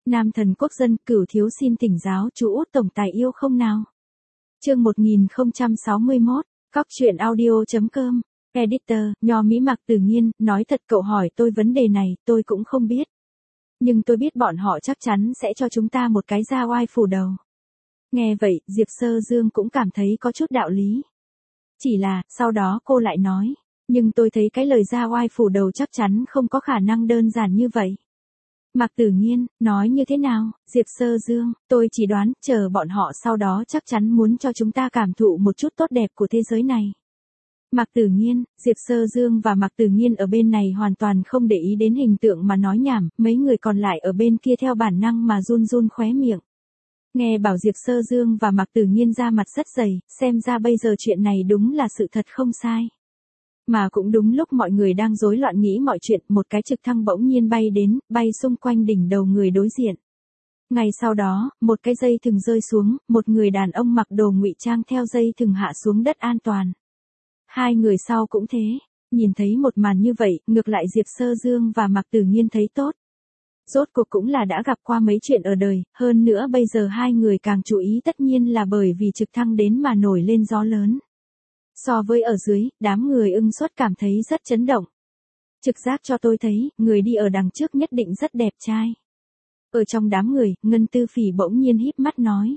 Nam thần quốc dân, Cửu thiếu xin thỉnh giáo chú Út tổng tài yêu không nào? Chương 1061, Cóc truyện audio.com, Editor, Nho Mỹ Mạc Tử Nghiên, nói thật cậu hỏi tôi vấn đề này, tôi cũng không biết. Nhưng tôi biết bọn họ chắc chắn sẽ cho chúng ta một cái ra oai phủ đầu. Nghe vậy, Diệp Sơ Dương cũng cảm thấy có chút đạo lý. Chỉ là, sau đó cô lại nói, nhưng tôi thấy cái lời ra oai phủ đầu chắc chắn không có khả năng đơn giản như vậy. Mạc Tử Nghiên, nói như thế nào? Diệp Sơ Dương, tôi chỉ đoán, chờ bọn họ sau đó chắc chắn muốn cho chúng ta cảm thụ một chút tốt đẹp của thế giới này. Mạc Tử Nghiên, Diệp Sơ Dương và Mạc Tử Nghiên ở bên này hoàn toàn không để ý đến hình tượng mà nói nhảm, mấy người còn lại ở bên kia theo bản năng mà run run khóe miệng. Nghe bảo Diệp Sơ Dương và Mạc Tử Nghiên ra mặt rất dày, xem ra bây giờ chuyện này đúng là sự thật không sai. Mà cũng đúng lúc mọi người đang rối loạn nghĩ mọi chuyện, một cái trực thăng bỗng nhiên bay đến, bay xung quanh đỉnh đầu người đối diện. Ngay sau đó, một cái dây thừng rơi xuống, một người đàn ông mặc đồ ngụy trang theo dây thừng hạ xuống đất an toàn. Hai người sau cũng thế, nhìn thấy một màn như vậy, ngược lại Diệp Sơ Dương và Mạc Tử Nghiên thấy tốt. Rốt cuộc cũng là đã gặp qua mấy chuyện ở đời, hơn nữa bây giờ hai người càng chú ý tất nhiên là bởi vì trực thăng đến mà nổi lên gió lớn. So với ở dưới, đám người ưng suất cảm thấy rất chấn động. Trực giác cho tôi thấy, người đi ở đằng trước nhất định rất đẹp trai. Ở trong đám người, Ngân Tư Phỉ bỗng nhiên híp mắt nói.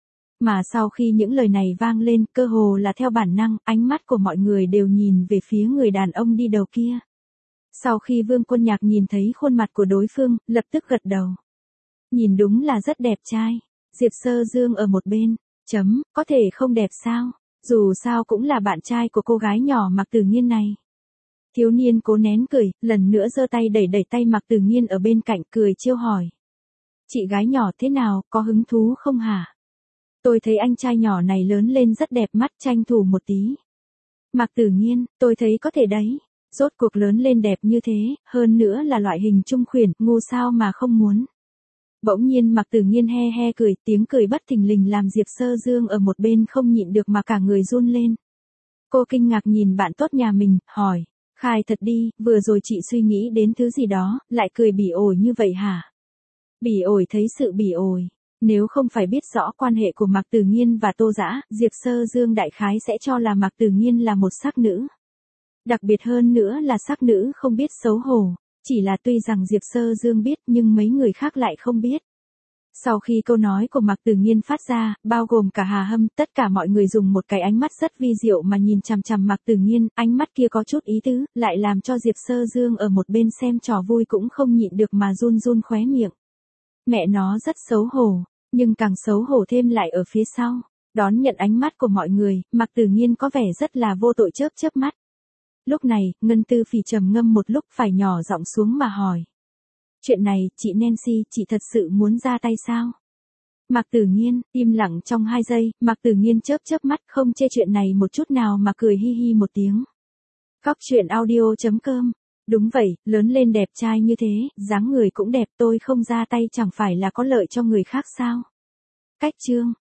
Mà sau khi những lời này vang lên, cơ hồ là theo bản năng, ánh mắt của mọi người đều nhìn về phía người đàn ông đi đầu kia. Sau khi Vương Quân Nhạc nhìn thấy khuôn mặt của đối phương, lập tức gật đầu. Nhìn đúng là rất đẹp trai. Diệp Sơ Dương ở một bên, có thể không đẹp sao? Dù sao cũng là bạn trai của cô gái nhỏ Mạc Tử Nghiên này. Thiếu niên cố nén cười, lần nữa giơ tay đẩy tay Mạc Tử Nghiên ở bên cạnh cười trêu hỏi. Chị gái nhỏ thế nào, có hứng thú không hả? Tôi thấy anh trai nhỏ này lớn lên rất đẹp mắt, tranh thủ một tí. Mạc Tử Nghiên, tôi thấy có thể đấy. Rốt cuộc lớn lên đẹp như thế, hơn nữa là loại hình trung khuyển, ngu sao mà không muốn. Bỗng nhiên Mạc Tử Nghiên he he cười, tiếng cười bất thình lình làm Diệp Sơ Dương ở một bên không nhịn được mà cả người run lên. Cô kinh ngạc nhìn bạn tốt nhà mình, hỏi, khai thật đi, vừa rồi chị suy nghĩ đến thứ gì đó, lại cười bỉ ổi như vậy hả? Bỉ ổi thấy sự bỉ ổi. Nếu không phải biết rõ quan hệ của Mạc Tử Nghiên và Tô Dã, Diệp Sơ Dương đại khái sẽ cho là Mạc Tử Nghiên là một sắc nữ. Đặc biệt hơn nữa là sắc nữ không biết xấu hổ. Chỉ là tuy rằng Diệp Sơ Dương biết nhưng mấy người khác lại không biết. Sau khi câu nói của Mạc Tử Nghiên phát ra, bao gồm cả Hà Hâm, tất cả mọi người dùng một cái ánh mắt rất vi diệu mà nhìn chằm chằm Mạc Tử Nghiên, ánh mắt kia có chút ý tứ, lại làm cho Diệp Sơ Dương ở một bên xem trò vui cũng không nhịn được mà run run khóe miệng. Mẹ nó rất xấu hổ, nhưng càng xấu hổ thêm lại ở phía sau. Đón nhận ánh mắt của mọi người, Mạc Tử Nghiên có vẻ rất là vô tội chớp mắt. Lúc này, Ngân Tư Phỉ trầm ngâm một lúc phải nhỏ giọng xuống mà hỏi. Chuyện này, chị Nancy, chị thật sự muốn ra tay sao? Mạc Tử Nghiên, im lặng trong 2 giây, Mạc Tử Nghiên chớp mắt không chê chuyện này một chút nào mà cười hi hi một tiếng. Cóc truyện audio.com. Đúng vậy, lớn lên đẹp trai như thế, dáng người cũng đẹp, tôi không ra tay chẳng phải là có lợi cho người khác sao? Cách chương.